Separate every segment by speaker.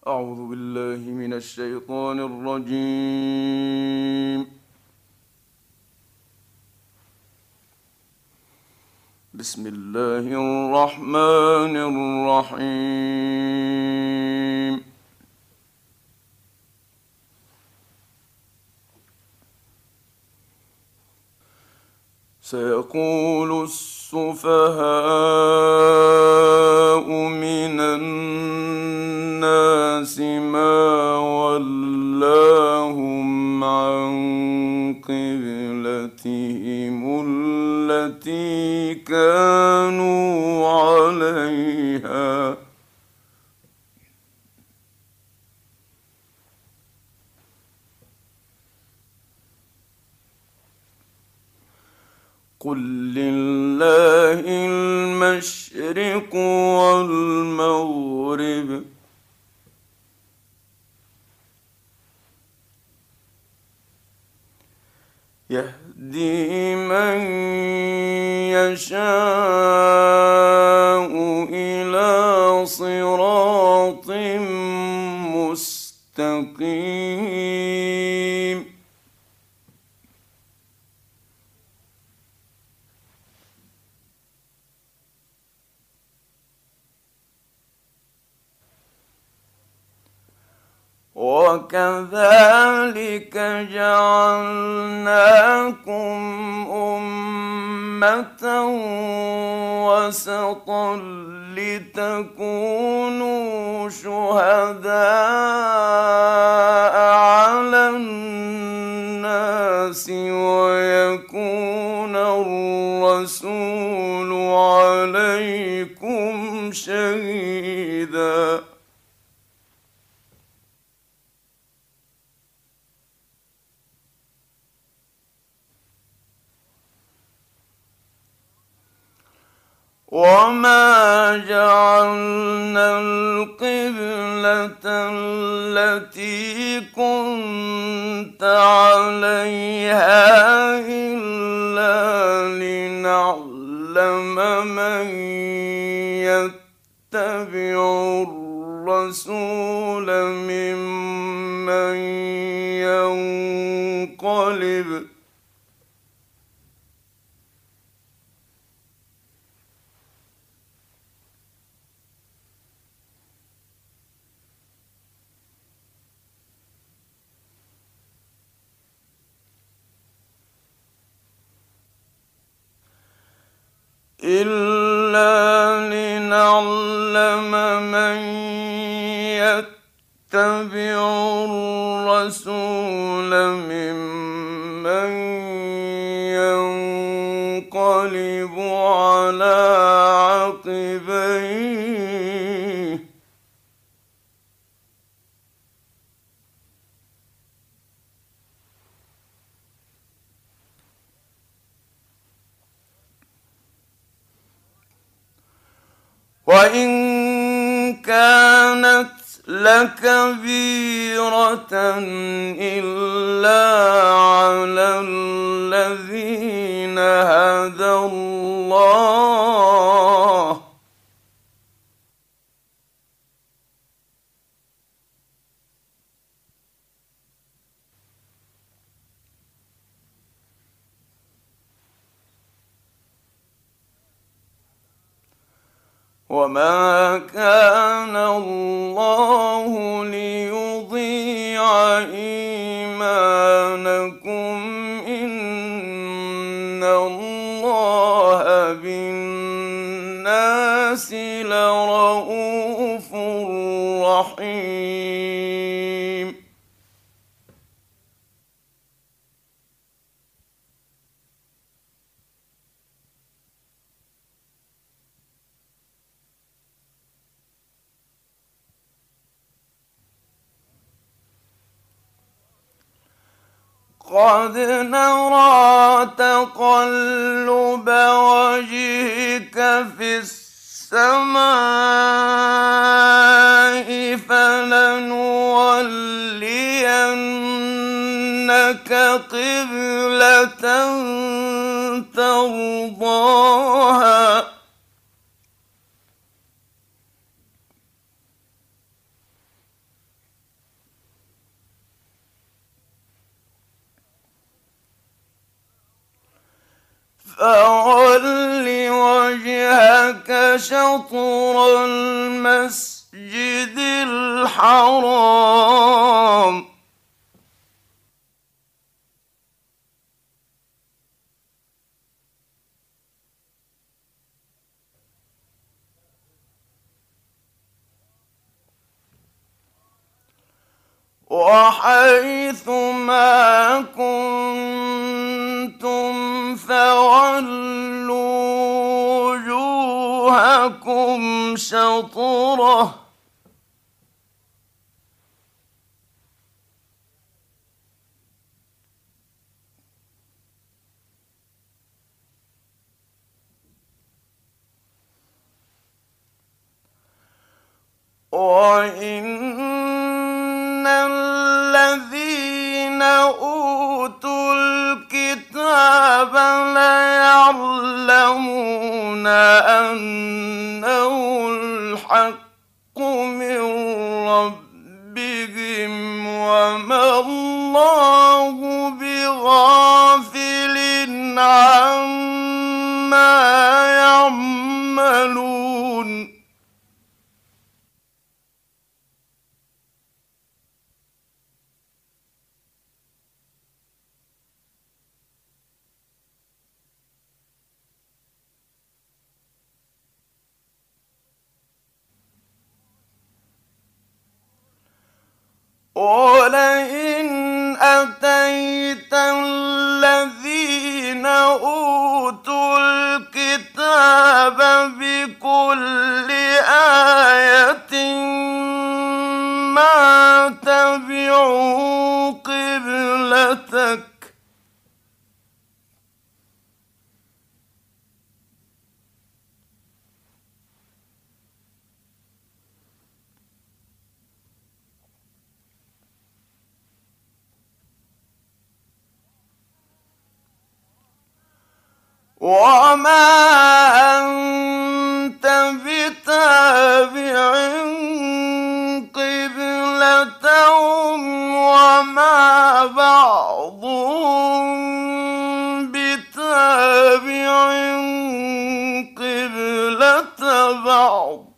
Speaker 1: أعوذ بالله من الشيطان الرجيم. بسم الله الرحمن الرحيم. سيقول السفهاء من الناس ما ولاهم عن قبلتهم التي كانوا عليها قل لله المشرق والمغرب يهدي من يشاء إلى صراط مستقيم. وكذلك جعلناكم أمة وسطا لتكونوا شهداء على الناس ويكون الرسول عليكم شهيدا. وما جعلنا القبلة التي كنت عليها إلا لنعلم من يتبع الرسول ممن ينقلب من يتبع الرسول ممن ينقلب على عقبيه وإن كانت لكبيرة إلا على الذين هدى الله وما كان الله ليضيع إيمانكم إن الله بالناس لرءوف رحيم. قد نرى تقلب وجهك في السماء فلنولينك قبلة ترضاها فَوَلِّ وَجْهَكَ شَطْرَ الْمَسْجِدِ الْحَرَامِ وَحَيْثُ مَا كُنتُمْ فَوَلُّوا وُجُوهَكُمْ شَطْرَهُ ۗ وَإِنَّ الَّذِينَ أُوتُوا الْكِتَابَ لَيَعْلَمُونَ أَنَّهُ الْحَقُّ مِن رَّبِّهِمْ وَمَا اللَّهُ بِغَافِلٍ عَمَّا يَعْمَلُونَ وَلَئِنْ أَتَيْتَ الَّذِينَ أُوتُوا الْكِتَابَ بِكُلِّ آيَةٍ مَا تَبِعُوا قِبْلَتَكَ ۚ وَمَا أَنتَ بِتَابِعٍ قِبْلَتَهُمْ وَمَا بَعْضُهُم بِتَابِعٍ قِبْلَةَ بَعْضٍ ۚ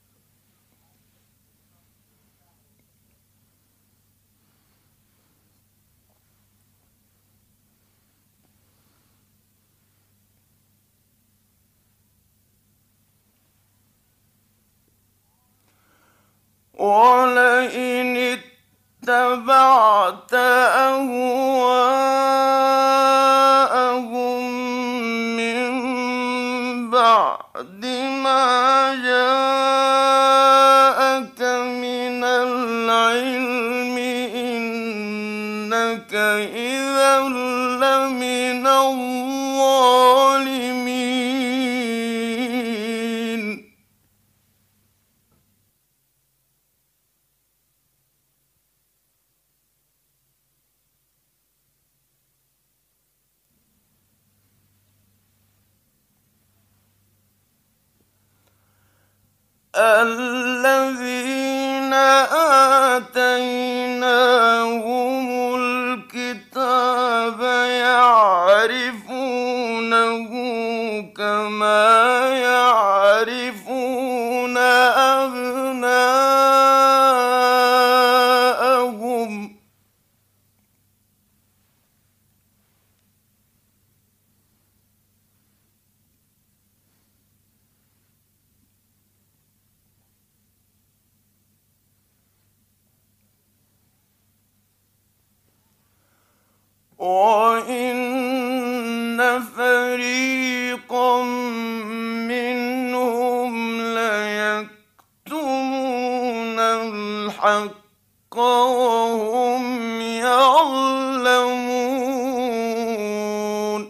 Speaker 1: وَلَئِنِ اتَّبَعْتَ أَهْوَاءَهُم مِّن بَعْدِ مَا جَاءَكَ مِنَ الْعِلْمِ إِنَّكَ إِذًا لَّمِنَ الظَّالِمِينَ الَّذِينَ آتَيْنَاهُمُ الْكِتَابَ يَعْرِفُونَهُ كَمَا يَعْرِفُونَ أَبْنَاءَهُمْ ۖ وَإِنَّ فَرِيقًا مِّنْهُمْ لَيَكْتُمُونَ الْحَقَّ وَهُمْ يَعْلَمُونَ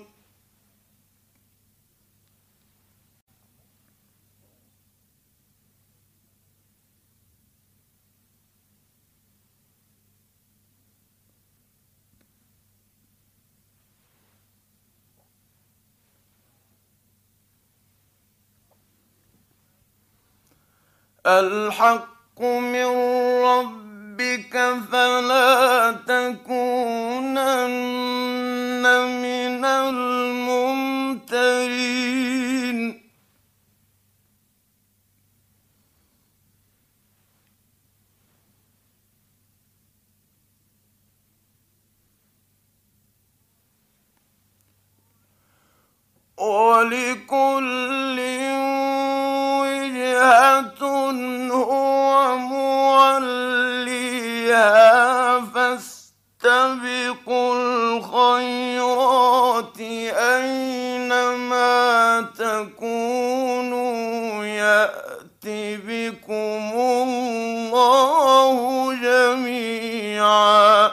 Speaker 1: الْحَقُّ مِن رَّبِّكَ فَلَا تَكُونَنَّ مِنَ الْمُمْتَرِينَ ولكل وجهة هو موليها فاستبقوا الخيرات أينما تكونوا يأت بكم الله جميعا.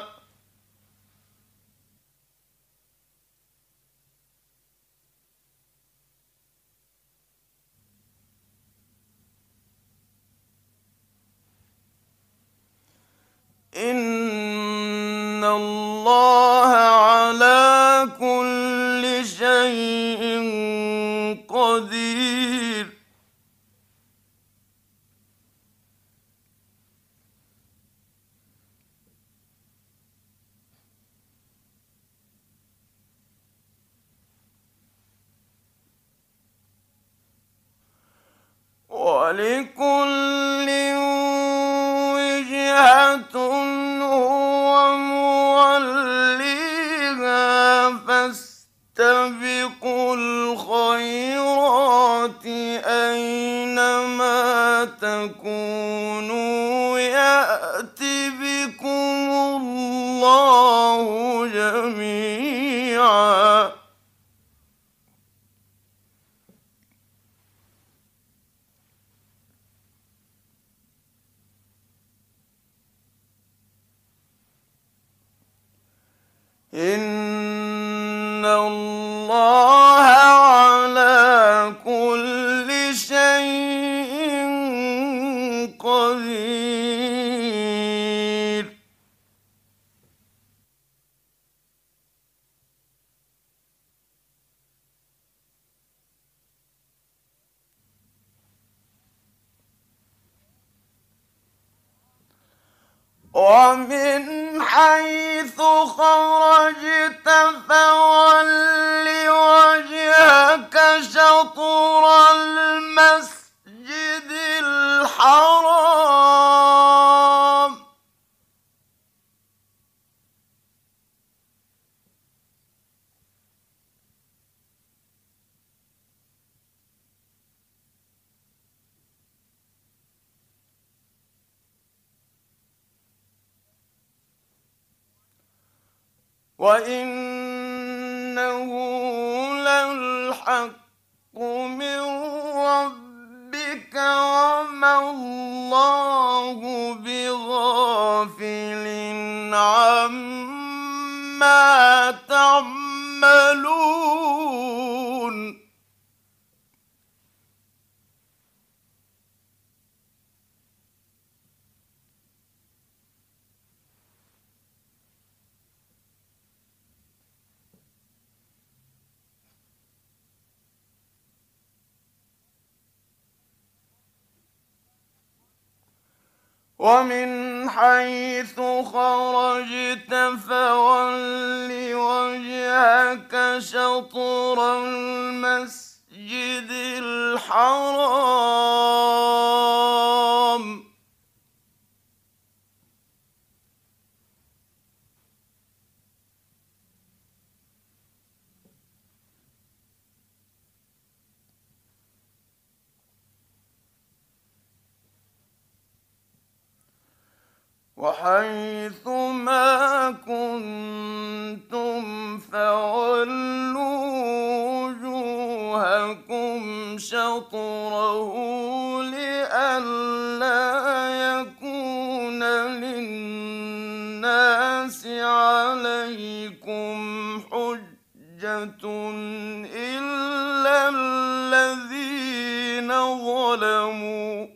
Speaker 1: إن الله على كل شيء قدير. ولكل وجهة هو موليها فاستبقوا الخيرات أينما تكونوا يأت بكم الله جميعا. إن الله على كل شيء قدير. ومن حيث خرجت فول وجهك شطر المسجد الحرام. وإنه للحق من ربك وما الله بغافل عما تعملون. ومن حيث خرجت فول وجهك شطر المسجد الحرام. وحيث ما كنتم فولوا وجوهكم شطره لئلا يكون للناس عليكم حجة إلا الذين ظلموا.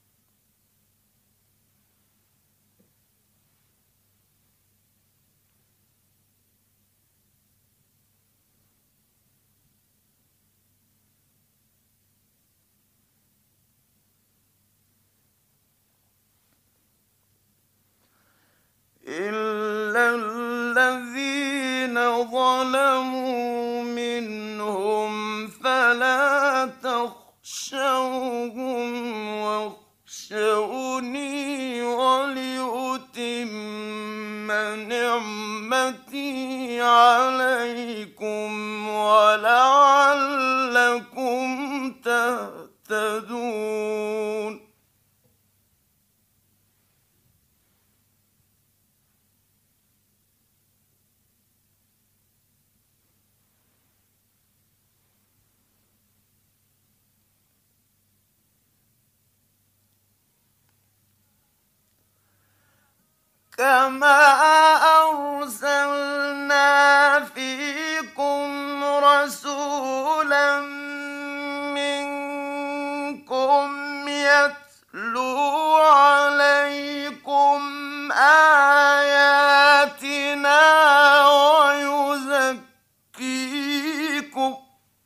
Speaker 1: إلا الذين ظلموا منهم فلا تخشوهم واخشوني ولأتم نعمتي عليكم ولعلكم يهتدون كما أرسلنا فيكم رسولا منكم يتلو عليكم آياتنا ويزكيكم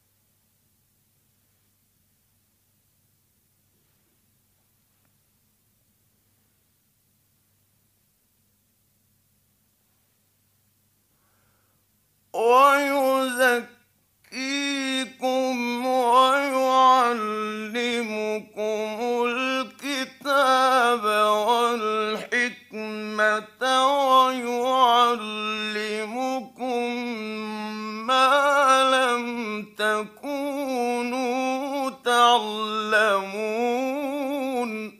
Speaker 1: ويعلمكم الكتاب والحكمة ويعلمكم ما لم تكونوا تعلمون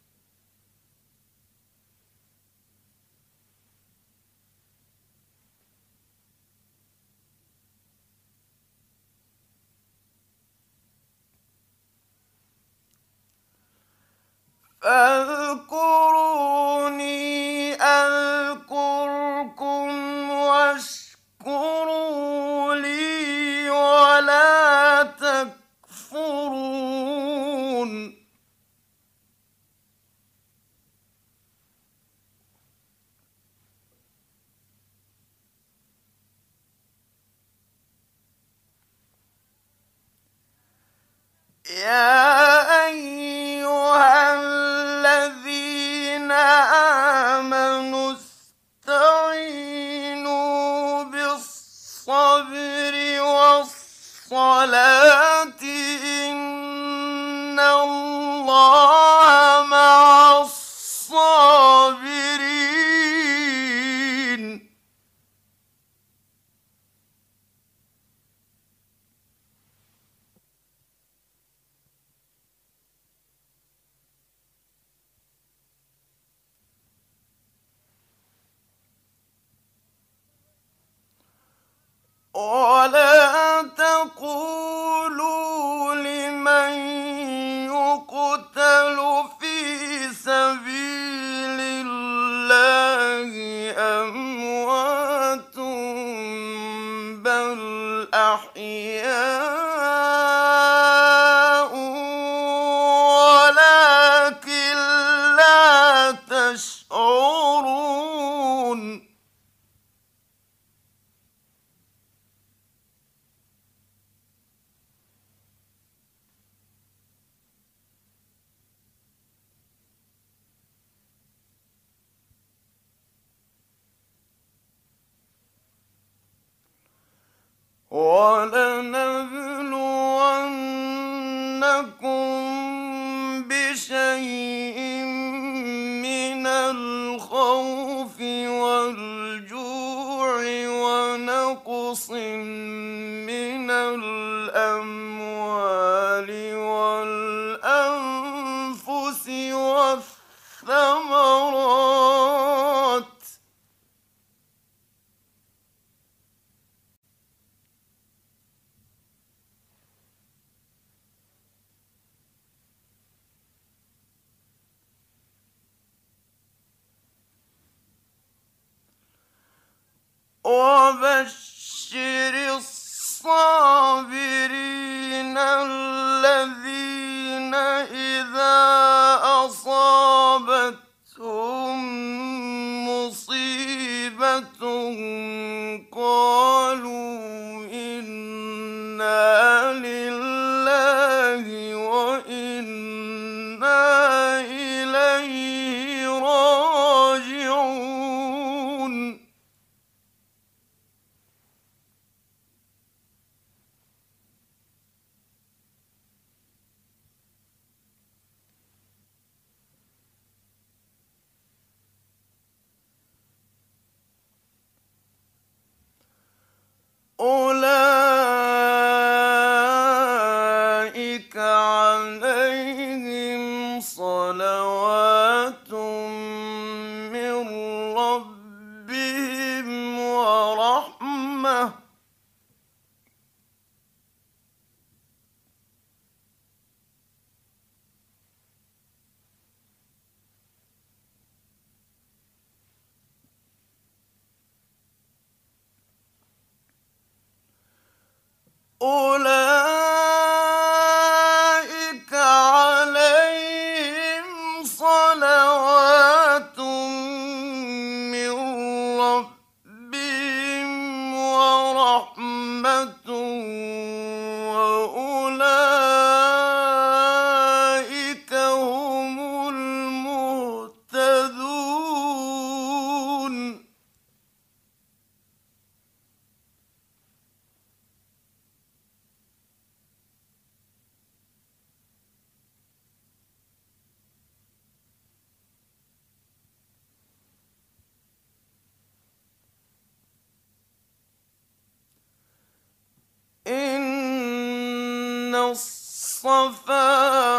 Speaker 1: فاذكروني أذكركم واشكروا لي ولا تكفرون يا أيها الذين آمنوا استعينوا بالصبر والصلاة إن الله مع الصابرين ولا تقولوا لمن يقتل في سبيل الله أموات بل أحياء ولكن لا تشعرون ولنبلونكم بشيء من الخوف والجوع ونقص من الأموال والأنفس والثمرات وبشر الصابرين الذين إذا أصابتهم مصيبة قالوا إنا لله وإنا إليه راجعون ربهم ورحمة أولئك عليهم صلوات من ربهم ورحمة وأولئك هم المهتدون إن الصفا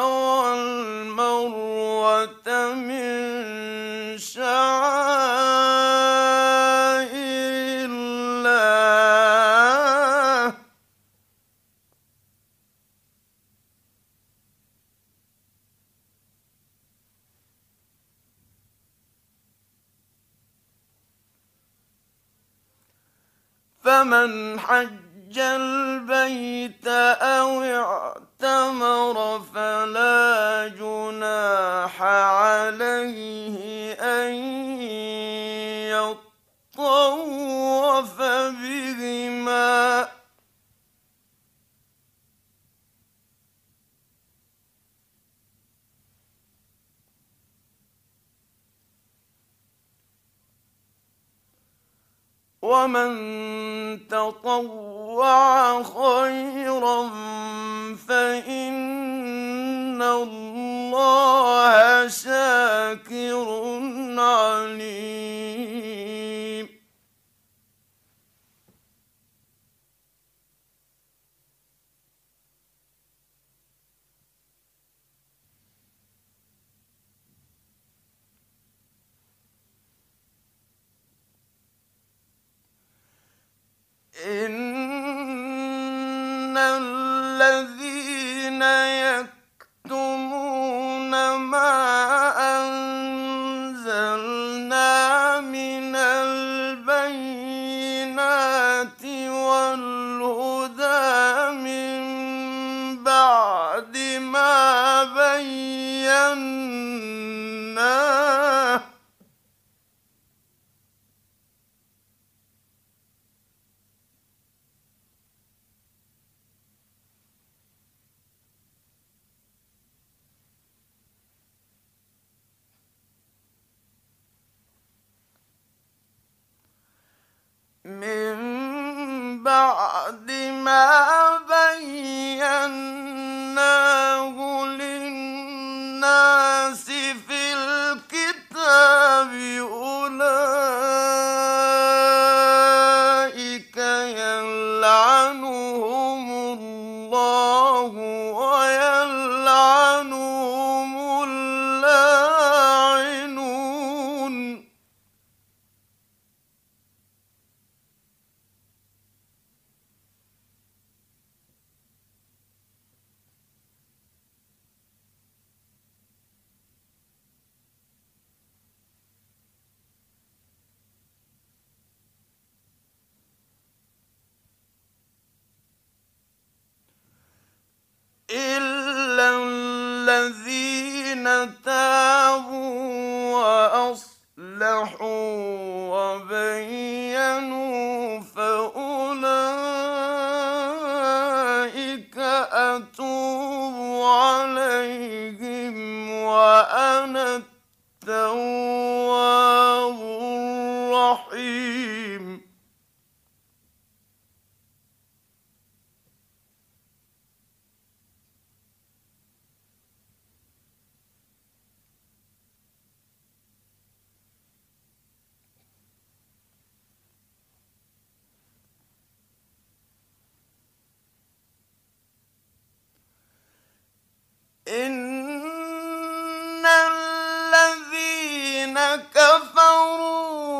Speaker 1: والمروة من شعائر الله فمن حج البيت أو اعتمر فلا جناح عليه أن يطوف بهما ومن تطوع خيرا فإن الله شاكر عليم إن الذين يكتمون ما أنزلنا من البينات والهدى من بعد ما بيناه من بعد ما بيناه للناس في الكتاب أولئك يلعنهم الله ويلعنهم اللاعنون إلا الذين تابوا وأصلحوا وبينوا فأولئك أتوب عليهم وأنا التواب الرحيم إن الذين كفروا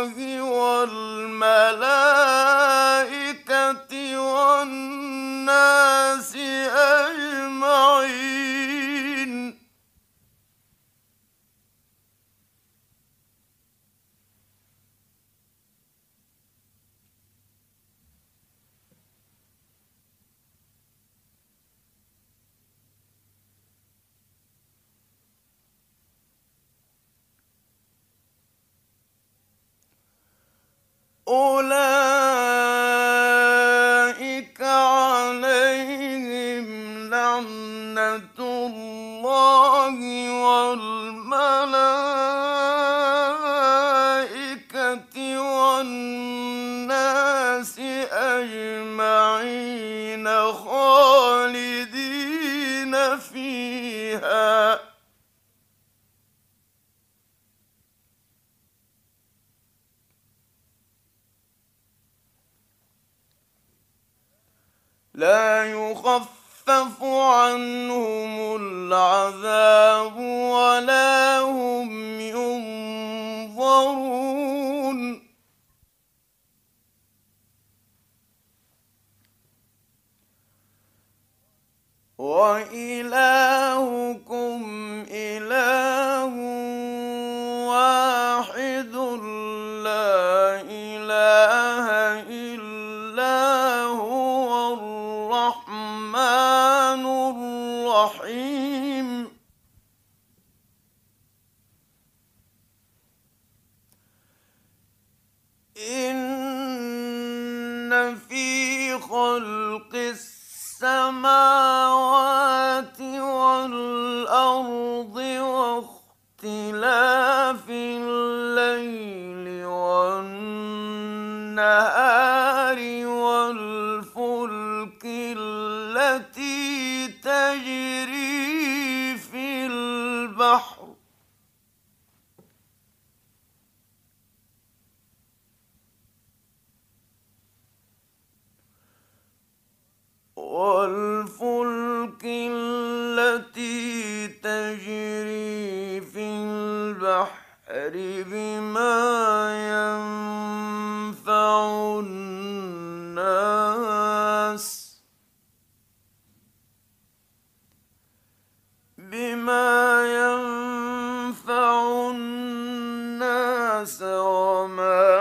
Speaker 1: الله والملائكة والناس أجمعين. أولئك عليهم لعنة الله والملائكة والناس أجمعين خالدين فيها. لا يخفف عنهم العذاب ولا هم ينظرون. وإلهكم إله واحد لا إله إلا هو الرحمن الرحيم. إن في خلق السماوات والأرض واختلاف الليل والنهار والفلك التي تجري في البحر بما ينفع الناس وما